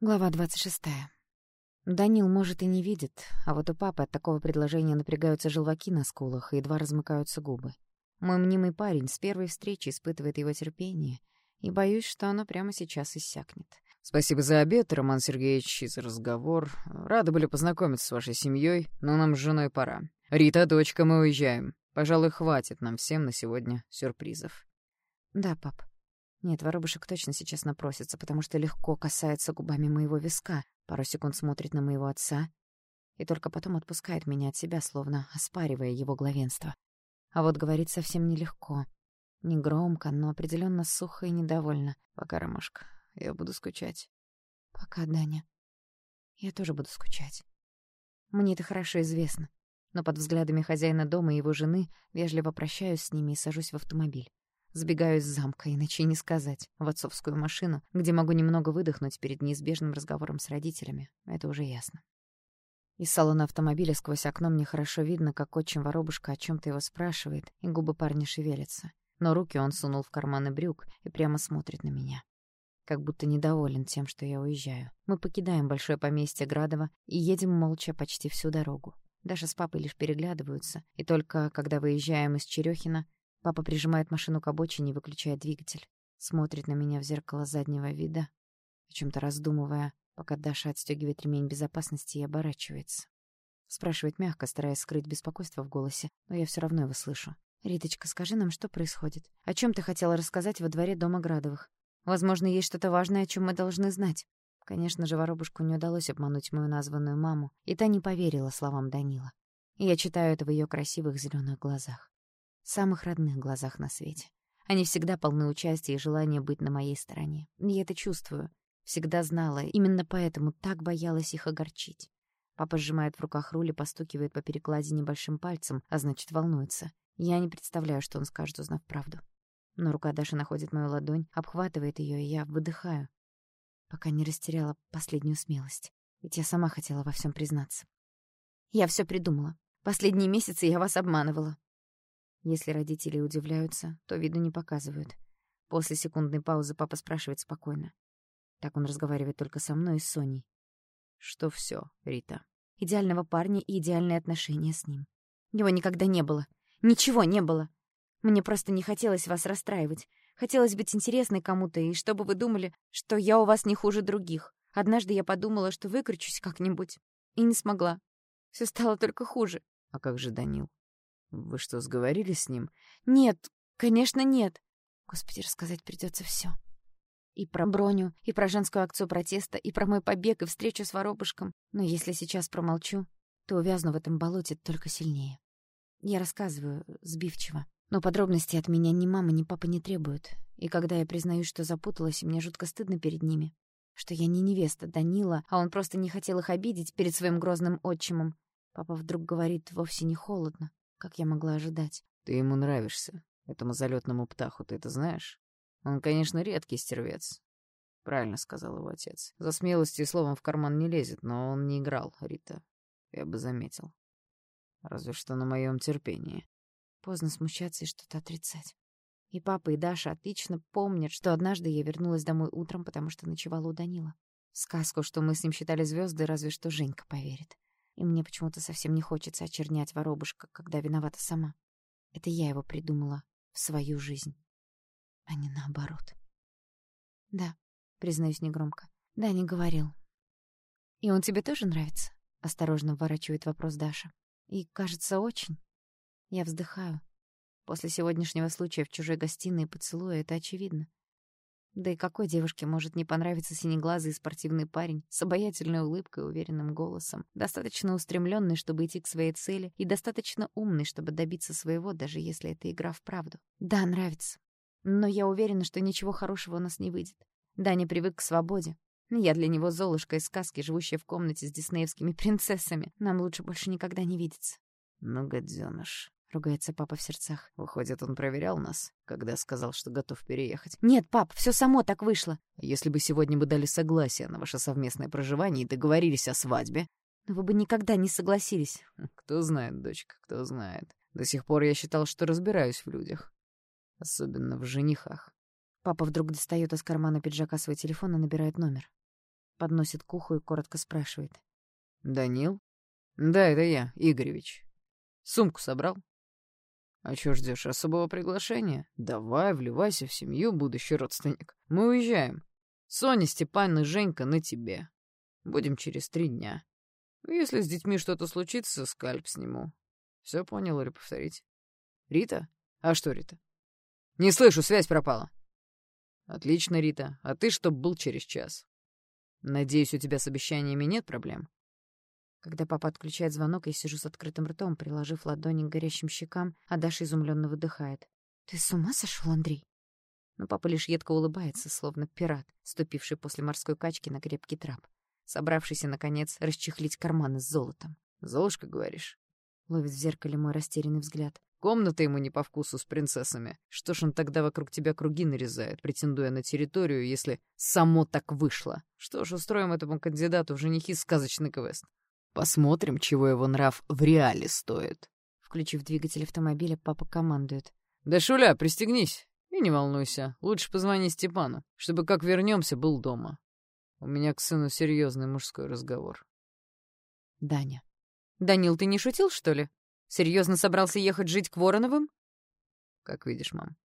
Глава 26. Данил, может, и не видит, а вот у папы от такого предложения напрягаются желваки на скулах и едва размыкаются губы. Мой мнимый парень с первой встречи испытывает его терпение, и боюсь, что оно прямо сейчас иссякнет. «Спасибо за обед, Роман Сергеевич, и за разговор. Рады были познакомиться с вашей семьей, но нам с женой пора. Рита, дочка, мы уезжаем. Пожалуй, хватит нам всем на сегодня сюрпризов». «Да, пап». Нет, воробушек точно сейчас напросится, потому что легко касается губами моего виска, пару секунд смотрит на моего отца и только потом отпускает меня от себя, словно оспаривая его главенство. А вот говорит совсем нелегко. Не громко, но определенно сухо и недовольно. «Пока, Ромашка, я буду скучать». «Пока, Даня. Я тоже буду скучать. Мне это хорошо известно, но под взглядами хозяина дома и его жены вежливо прощаюсь с ними и сажусь в автомобиль. Сбегаю из замка, иначе и не сказать, в отцовскую машину, где могу немного выдохнуть перед неизбежным разговором с родителями. Это уже ясно. Из салона автомобиля сквозь окно мне хорошо видно, как отчим воробушка о чем то его спрашивает, и губы парня шевелятся. Но руки он сунул в карманы брюк и прямо смотрит на меня. Как будто недоволен тем, что я уезжаю. Мы покидаем большое поместье Градова и едем молча почти всю дорогу. Даша с папой лишь переглядываются, и только когда выезжаем из Черёхина, папа прижимает машину к обочине и выключает двигатель. Смотрит на меня в зеркало заднего вида, о чем-то раздумывая, пока Даша отстегивает ремень безопасности и оборачивается. Спрашивает мягко, стараясь скрыть беспокойство в голосе, но я все равно его слышу. «Риточка, скажи нам, что происходит? О чем ты хотела рассказать во дворе дома Градовых? Возможно, есть что-то важное, о чем мы должны знать». Конечно же, воробушку не удалось обмануть мою названную маму, и та не поверила словам Данила. И я читаю это в ее красивых зеленых глазах. Самых родных глазах на свете. Они всегда полны участия и желания быть на моей стороне. Я это чувствую. Всегда знала, именно поэтому так боялась их огорчить. Папа сжимает в руках руль и постукивает по перекладине большим пальцем, а значит, волнуется. Я не представляю, что он скажет, узнав правду. Но рука Даши находит мою ладонь, обхватывает ее, и я выдыхаю, пока не растеряла последнюю смелость. Ведь я сама хотела во всем признаться. Я все придумала. Последние месяцы я вас обманывала. Если родители удивляются, то виду не показывают. После секундной паузы папа спрашивает спокойно. Так он разговаривает только со мной и с Соней. «Что все, Рита?» Идеального парня и идеальные отношения с ним. Его никогда не было. Ничего не было. Мне просто не хотелось вас расстраивать. Хотелось быть интересной кому-то, и чтобы вы думали, что я у вас не хуже других. Однажды я подумала, что выкручусь как-нибудь. И не смогла. Все стало только хуже. «А как же Данил? Вы что, сговорились с ним?» Нет, конечно, нет. Господи, рассказать придется все. И про Броню, и про женскую акцию протеста, и про мой побег, и встречу с воробушком. Но если сейчас промолчу, то увязну в этом болоте только сильнее. Я рассказываю сбивчиво, но подробностей от меня ни мама, ни папа не требуют. И когда я признаюсь, что запуталась, и мне жутко стыдно перед ними, что я не невеста Данила, а он просто не хотел их обидеть перед своим грозным отчимом, папа вдруг говорит вовсе не холодно, как я могла ожидать. «Ты ему нравишься, этому залетному птаху, ты это знаешь? Он, конечно, редкий стервец». Правильно сказал его отец. За смелостью и словом в карман не лезет, но он не играл, Рита. Я бы заметил. Разве что на моем терпении. Поздно смущаться и что-то отрицать. И папа, и Даша отлично помнят, что однажды я вернулась домой утром, потому что ночевала у Данила. В сказку, что мы с ним считали звезды, разве что Женька поверит. И мне почему-то совсем не хочется очернять воробушка, когда виновата сама. Это я его придумала в свою жизнь, а не наоборот. Да, признаюсь негромко. Да, не говорил. И он тебе тоже нравится? Осторожно вворачивает вопрос Даша. И, кажется, очень. Я вздыхаю. После сегодняшнего случая в чужой гостиной и поцелуя это очевидно. Да и какой девушке может не понравиться синеглазый спортивный парень с обаятельной улыбкой и уверенным голосом, достаточно устремленный, чтобы идти к своей цели, и достаточно умный, чтобы добиться своего, даже если это игра в правду. Да, нравится. Но я уверена, что ничего хорошего у нас не выйдет. Даня привык к свободе. Я для него Золушка из сказки, живущая в комнате с диснеевскими принцессами. Нам лучше больше никогда не видеться. «Ну, гадёныш», — ругается папа в сердцах. «Выходит, он проверял нас, когда сказал, что готов переехать?» «Нет, пап, все само так вышло». «Если бы сегодня бы дали согласие на ваше совместное проживание и договорились о свадьбе...» «Но вы бы никогда не согласились». «Кто знает, дочка, кто знает. До сих пор я считал, что разбираюсь в людях. Особенно в женихах». Папа вдруг достает из кармана пиджака свой телефон и набирает номер. Подносит к уху и коротко спрашивает. «Данил?» «Да, это я, Игоревич. Сумку собрал?» «А чё ждёшь, особого приглашения? Давай, вливайся в семью, будущий родственник. Мы уезжаем. Соня, Степан и Женька на тебе. Будем через 3 дня. Если с детьми что-то случится, скальп сниму. Всё понял или повторить? Рита? А что Рита? Не слышу, связь пропала. Отлично, Рита. А ты чтоб был через час. Надеюсь, у тебя с обещаниями нет проблем?» Когда папа отключает звонок, я сижу с открытым ртом, приложив ладони к горящим щекам, а Даша изумленно выдыхает. «Ты с ума сошел, Андрей?» Но папа лишь едко улыбается, словно пират, ступивший после морской качки на крепкий трап, собравшийся, наконец, расчехлить карманы с золотом. «Золушка, говоришь?» Ловит в зеркале мой растерянный взгляд. «Комната ему не по вкусу с принцессами. Что ж он тогда вокруг тебя круги нарезает, претендуя на территорию, если само так вышло? Что ж, устроим этому кандидату в женихи сказочный квест. Посмотрим, чего его нрав в реале стоит». Включив двигатель автомобиля, папа командует. «Да, Шуля, пристегнись и не волнуйся. Лучше позвони Степану, чтобы как вернемся, был дома. У меня к сыну серьезный мужской разговор». Даня. «Данил, ты не шутил, что ли? Серьезно собрался ехать жить к Вороновым?» «Как видишь, мам».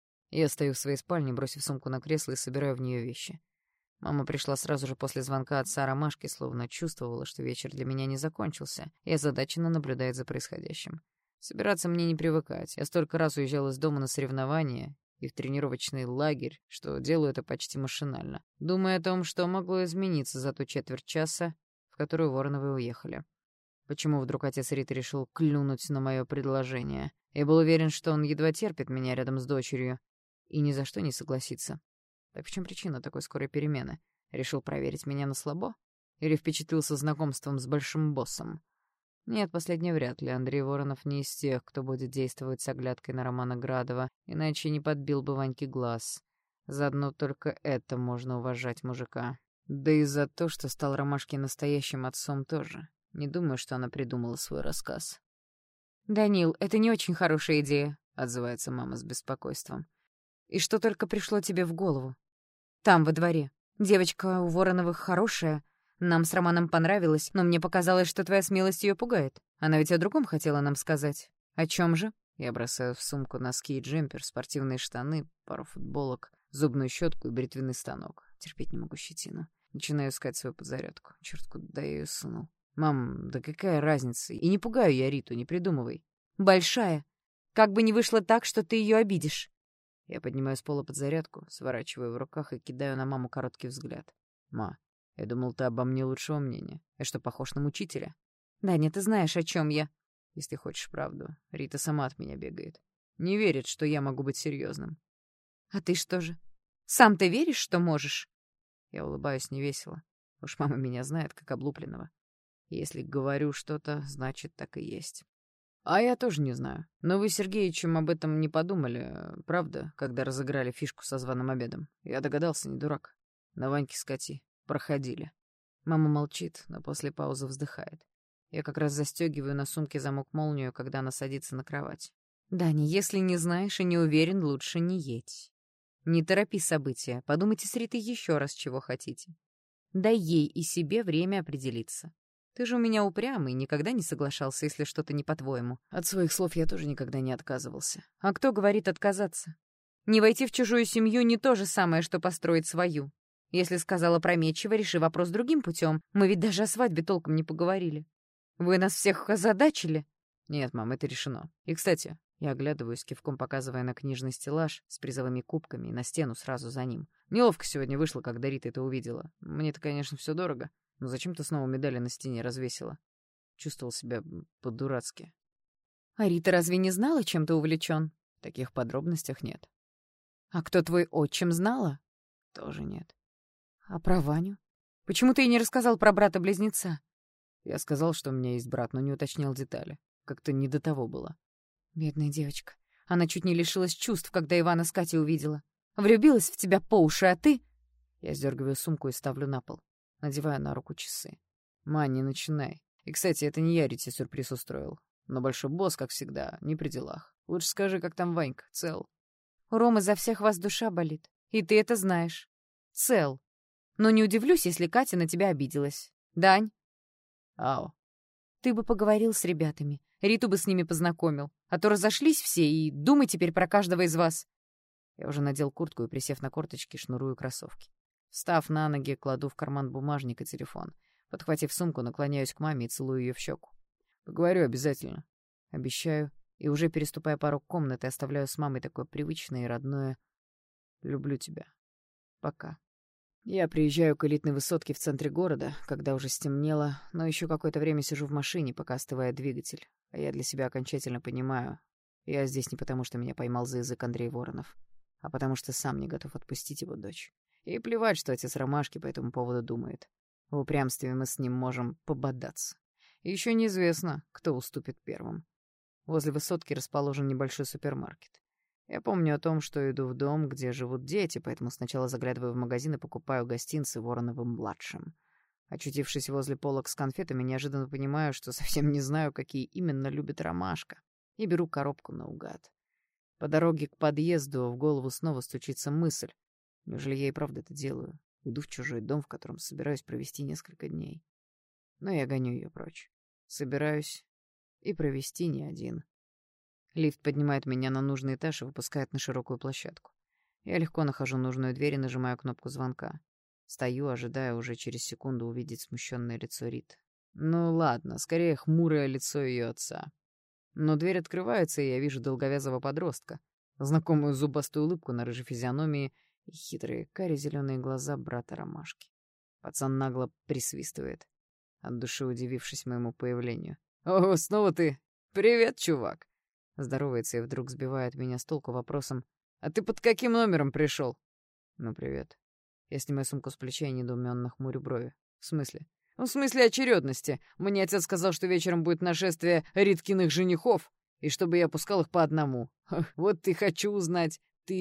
Я стою в своей спальне, бросив сумку на кресло и собираю в нее вещи. Мама пришла сразу же после звонка отца Ромашки, словно чувствовала, что вечер для меня не закончился, и озадаченно наблюдает за происходящим. Собираться мне не привыкать. Я столько раз уезжал из дома на соревнования и в тренировочный лагерь, что делаю это почти машинально, думая о том, что могло измениться за ту четверть часа, в которую Вороновы уехали. Почему вдруг отец Риты решил клюнуть на мое предложение? Я был уверен, что он едва терпит меня рядом с дочерью и ни за что не согласится. Так в чем причина такой скорой перемены? Решил проверить меня на слабо? Или впечатлился знакомством с большим боссом? Нет, последнее вряд ли. Андрей Воронов не из тех, кто будет действовать с оглядкой на Романа Градова, иначе не подбил бы Ваньке глаз. Заодно только это можно уважать мужика. Да и за то, что стал Ромашке настоящим отцом тоже. Не думаю, что она придумала свой рассказ. «Данил, это не очень хорошая идея», — отзывается мама с беспокойством. «И что только пришло тебе в голову? Там, во дворе. Девочка у Вороновых хорошая. Нам с Романом понравилось, но мне показалось, что твоя смелость ее пугает. Она ведь о другом хотела нам сказать. О чем же?» Я бросаю в сумку носки и джемпер, спортивные штаны, пару футболок, зубную щетку и бритвенный станок. Терпеть не могу щетину. Начинаю искать свою подзарядку. Черт, куда я ее сунул? «Мам, да какая разница? И не пугаю я Риту, не придумывай». «Большая. Как бы не вышло так, что ты ее обидишь». Я поднимаю с пола подзарядку, сворачиваю в руках и кидаю на маму короткий взгляд. «Ма, я думал, ты обо мне лучшего мнения. Я что, похож на мучителя?» «Даня, ты знаешь, о чем я». «Если хочешь правду, Рита сама от меня бегает. Не верит, что я могу быть серьезным». «А ты что же? Сам ты веришь, что можешь?» Я улыбаюсь невесело. Уж мама меня знает, как облупленного. Если говорю что-то, значит, так и есть. А я тоже не знаю. Но вы с Сергеичем об этом не подумали, правда, когда разыграли фишку со званым обедом? Я догадался, не дурак. На Ваньке скати. Проходили. Мама молчит, но после паузы вздыхает. Я как раз застегиваю на сумке замок-молнию, когда она садится на кровать. «Даня, если не знаешь и не уверен, лучше не едь. Не торопи события. Подумайте с Ритой еще раз, чего хотите. Дай ей и себе время определиться. Ты же у меня упрямый, никогда не соглашался, если что-то не по-твоему». От своих слов я тоже никогда не отказывался. «А кто говорит отказаться? Не войти в чужую семью не то же самое, что построить свою. Если сказала опрометчиво, реши вопрос другим путем. Мы ведь даже о свадьбе толком не поговорили. Вы нас всех озадачили». «Нет, мам, это решено. И, кстати, я оглядываюсь, кивком показывая на книжный стеллаж с призовыми кубками и на стену сразу за ним. Неловко сегодня вышло, когда Рита это увидела. Мне-то, конечно, все дорого. Но зачем ты снова медали на стене развесила? Чувствовал себя по-дурацки. «А Рита разве не знала, чем ты увлечен?» В таких подробностях нет. «А кто твой отчим, знала?» Тоже нет. «А про Ваню? Почему ты ей не рассказал про брата-близнеца?» Я сказал, что у меня есть брат, но не уточнял детали. Как-то не до того было. Бедная девочка. Она чуть не лишилась чувств, когда Ивана с Катей увидела. Влюбилась в тебя по уши, а ты... Я сдергиваю сумку и ставлю на пол. Надеваю на руку часы. «Ма, не начинай. И, кстати, это не я Рите сюрприз устроил. Но большой босс, как всегда, не при делах. Лучше скажи, как там Ванька, цел?» У Ромы за всех вас душа болит. И ты это знаешь. Цел. Но не удивлюсь, если Катя на тебя обиделась. Дань, Ау. ты бы поговорил с ребятами. Риту бы с ними познакомил. А то разошлись все, и думай теперь про каждого из вас. Я уже надел куртку и, присев на корточки, шнурую кроссовки. Встав на ноги, кладу в карман бумажник и телефон. Подхватив сумку, наклоняюсь к маме и целую ее в щеку. Поговорю обязательно. Обещаю. И уже переступая порог комнаты, оставляю с мамой такое привычное и родное «люблю тебя». Пока. Я приезжаю к элитной высотке в центре города, когда уже стемнело, но еще какое-то время сижу в машине, пока остывает двигатель. А я для себя окончательно понимаю, я здесь не потому, что меня поймал за язык Андрей Воронов, а потому что сам не готов отпустить его дочь. И плевать, что отец Ромашки по этому поводу думает. В упрямстве мы с ним можем пободаться. И еще неизвестно, кто уступит первым. Возле высотки расположен небольшой супермаркет. Я помню о том, что иду в дом, где живут дети, поэтому сначала заглядываю в магазин и покупаю гостинцы Вороновым-младшим. Очутившись возле полок с конфетами, неожиданно понимаю, что совсем не знаю, какие именно любит Ромашка, и беру коробку наугад. По дороге к подъезду в голову снова стучится мысль. Неужели я и правда это делаю? Иду в чужой дом, в котором собираюсь провести несколько дней. Но я гоню ее прочь. Собираюсь и провести не один. Лифт поднимает меня на нужный этаж и выпускает на широкую площадку. Я легко нахожу нужную дверь и нажимаю кнопку звонка. Стою, ожидая уже через секунду увидеть смущенное лицо Риты. Ну ладно, скорее хмурое лицо ее отца. Но дверь открывается, и я вижу долговязого подростка, знакомую зубастую улыбку на рыжей физиономии и хитрые карие-зеленые глаза брата Ромашки. Пацан нагло присвистывает, от души удивившись моему появлению. «О, снова ты! Привет, чувак!» Здоровается и вдруг сбивает меня с толку вопросом: «А ты под каким номером пришел?» «Ну, привет». Я снимаю сумку с плеча и недоуменно хмурю брови. «В смысле?» «Ну, в смысле очередности. Мне отец сказал, что вечером будет нашествие Риткиных женихов, и чтобы я пускал их по одному. Вот и хочу узнать,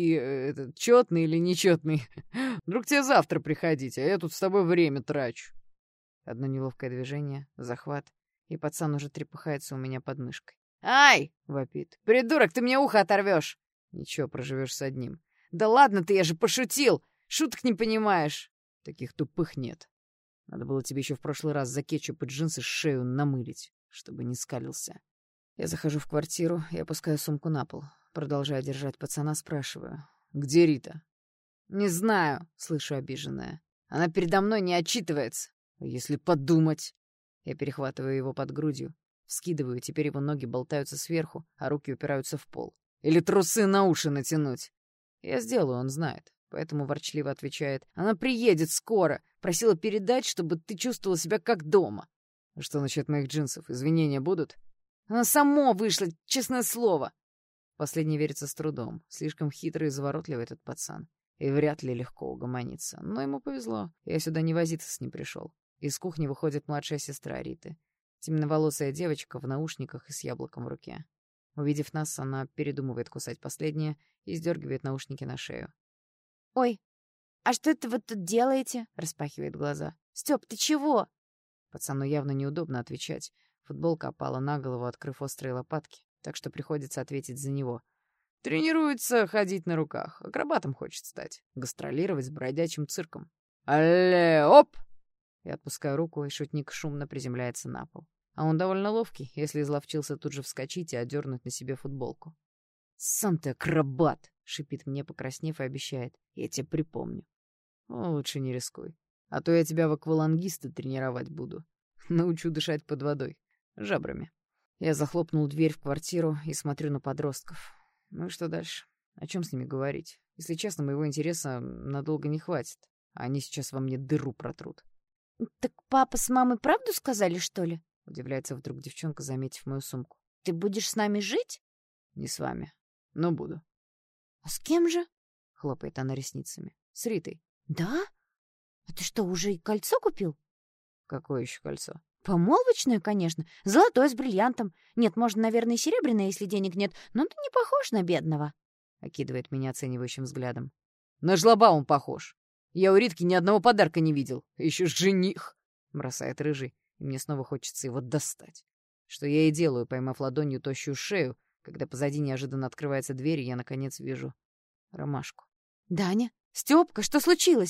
ты чётный или нечётный? Вдруг тебе завтра приходить, а я тут с тобой время трачу». Одно неловкое движение, захват, и пацан уже трепыхается у меня под мышкой. «Ай!» — вопит. «Придурок, ты мне ухо оторвешь!» «Ничего, проживешь с одним». «Да ладно ты, я же пошутил! Шуток не понимаешь!» «Таких тупых нет. Надо было тебе еще в прошлый раз за кетчуп и джинсы шею намылить, чтобы не скалился». Я захожу в квартиру и опускаю сумку на пол. Продолжая держать пацана, спрашиваю: «Где Рита?» «Не знаю», — слышу обиженная. «Она передо мной не отчитывается». «Если подумать...» Я перехватываю его под грудью, вскидываю, теперь его ноги болтаются сверху, а руки упираются в пол. «Или трусы на уши натянуть?» Я сделаю, он знает, поэтому ворчливо отвечает: «Она приедет скоро. Просила передать, чтобы ты чувствовала себя как дома». «Что насчет моих джинсов? Извинения будут?» «Она само вышла, честное слово». Последний верится с трудом. Слишком хитрый и заворотливый этот пацан. И вряд ли легко угомонится. Но ему повезло. Я сюда не возиться с ним пришел. Из кухни выходит младшая сестра Риты. Темноволосая девочка в наушниках и с яблоком в руке. Увидев нас, она передумывает кусать последнее и сдергивает наушники на шею. «Ой, а что это вы тут делаете?» — распахивает глаза. «Стёп, ты чего?» Пацану явно неудобно отвечать. Футболка опала на голову, открыв острые лопатки, так что приходится ответить за него. Тренируется ходить на руках. Акробатом хочет стать. Гастролировать с бродячим цирком. «Алле, оп!» Я отпускаю руку, и шутник шумно приземляется на пол. А он довольно ловкий, если изловчился тут же вскочить и одернуть на себе футболку. «Сам ты акробат!» — шипит мне, покраснев, и обещает: «Я тебе припомню». О, лучше не рискуй. А то я тебя в аквалангисты тренировать буду. Научу дышать под водой. Жабрами. Я захлопнул дверь в квартиру и смотрю на подростков. Ну и что дальше? О чем с ними говорить? Если честно, моего интереса надолго не хватит. А они сейчас во мне дыру протрут. «Так папа с мамой правду сказали, что ли?» — удивляется вдруг девчонка, заметив мою сумку. «Ты будешь с нами жить?» «Не с вами, но буду». «А с кем же?» — хлопает она ресницами. «С Ритой». «Да? А ты что, уже и кольцо купил?» «Какое еще кольцо?» «Помолвочное, конечно. Золотое с бриллиантом. Нет, можно, наверное, и серебряное, если денег нет. Но ты не похож на бедного». Окидывает меня оценивающим взглядом. «На жлоба он похож. Я у Ритки ни одного подарка не видел. Еще ж жених!» Бросает рыжий, и мне снова хочется его достать. Что я и делаю, поймав ладонью тощую шею, когда позади неожиданно открывается дверь, и я, наконец, вижу Ромашку. «Даня? Стёпка, что случилось?»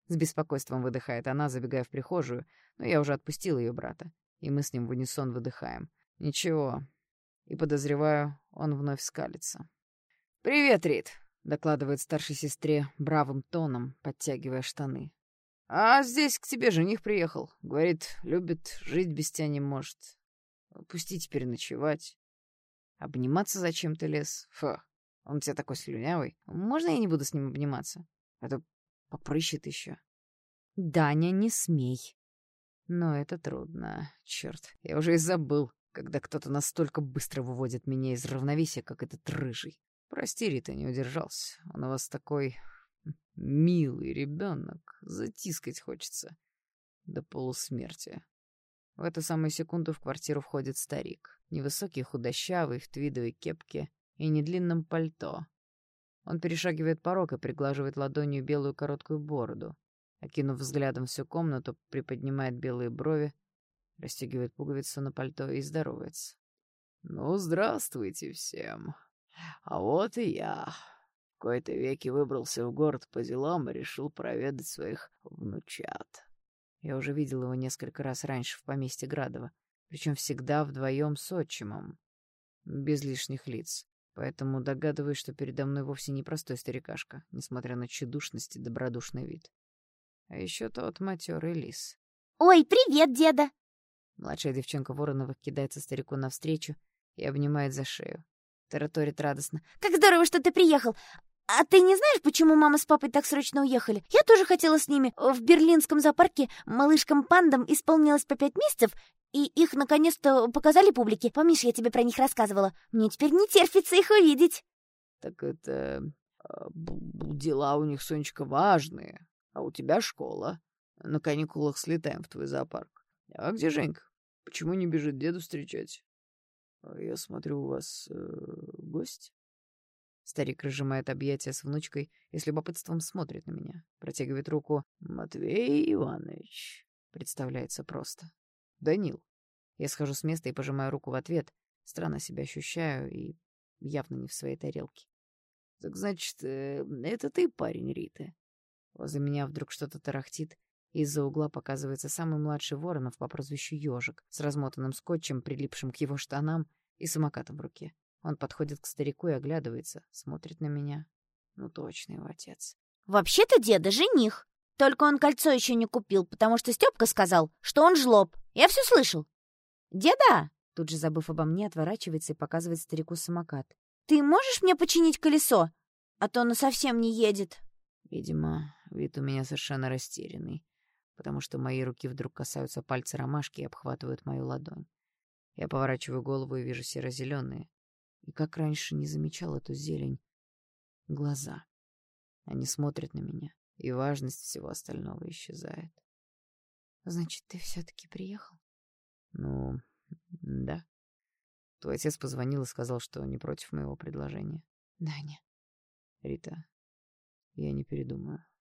С беспокойством выдыхает она, забегая в прихожую, но я уже отпустил ее брата, и мы с ним в унисон выдыхаем. Ничего. И подозреваю, он вновь скалится. «Привет, Рит», — докладывает старшей сестре бравым тоном, подтягивая штаны. «А здесь к тебе жених приехал. Говорит, любит, жить без тебя не может. Пусти теперь ночевать. Обниматься зачем ты лез? Фу, он у тебя такой слюнявый. Можно я не буду с ним обниматься? А то попрыщет еще». «Даня, не смей». Но это трудно. Черт, я уже и забыл, когда кто-то настолько быстро выводит меня из равновесия, как этот рыжий. Прости, Рита, не удержался. Он у вас такой милый ребенок. Затискать хочется. До полусмерти. В эту самую секунду в квартиру входит старик. Невысокий, худощавый, в твидовой кепке и недлинном пальто. Он перешагивает порог и приглаживает ладонью белую короткую бороду. Окинув взглядом всю комнату, приподнимает белые брови, расстегивает пуговицу на пальто и здоровается. «Ну, здравствуйте всем. А вот и я. В кои-то веки выбрался в город по делам и решил проведать своих внучат». Я уже видел его несколько раз раньше в поместье Градова, причем всегда вдвоем с отчимом, без лишних лиц. Поэтому догадываюсь, что передо мной вовсе не простой старикашка, несмотря на тщедушность и добродушный вид. А еще тот матерый лис. «Ой, привет, деда!» Младшая девчонка Воронова кидается старику навстречу и обнимает за шею. Тараторит радостно. «Как здорово, что ты приехал! А ты не знаешь, почему мама с папой так срочно уехали? Я тоже хотела с ними. В берлинском зоопарке малышкам-пандам исполнилось по 5 месяцев, и их наконец-то показали публике. Помнишь, я тебе про них рассказывала? Мне теперь не терпится их увидеть». «Так это... дела у них, Сонечка, важные. А у тебя школа. На каникулах слетаем в твой зоопарк. А где Женька? Почему не бежит деду встречать? Я смотрю, у вас гость?» Старик разжимает объятия с внучкой и с любопытством смотрит на меня. Протягивает руку. «Матвей Иванович», представляется просто. «Данил». Я схожу с места и пожимаю руку в ответ. Странно себя ощущаю и явно не в своей тарелке. «Так значит, это ты парень Риты?» Возле меня вдруг что-то тарахтит, и из-за угла показывается самый младший Воронов по прозвищу Ёжик с размотанным скотчем, прилипшим к его штанам, и самокатом в руке. Он подходит к старику и оглядывается, смотрит на меня. Ну, точно его отец. «Вообще-то деда жених. Только он кольцо еще не купил, потому что Степка сказал, что он жлоб. Я все слышал. Деда!» Тут же, забыв обо мне, отворачивается и показывает старику самокат. «Ты можешь мне починить колесо? А то оно совсем не едет». Видимо, вид у меня совершенно растерянный, потому что мои руки вдруг касаются пальца ромашки и обхватывают мою ладонь. Я поворачиваю голову и вижу серо-зеленые. И как раньше не замечал эту зелень. Глаза. Они смотрят на меня, и важность всего остального исчезает. «Значит, ты все-таки приехал?» Ну, да. Твой отец позвонил и сказал, что не против моего предложения. «Даня». Рита, я не передумаю.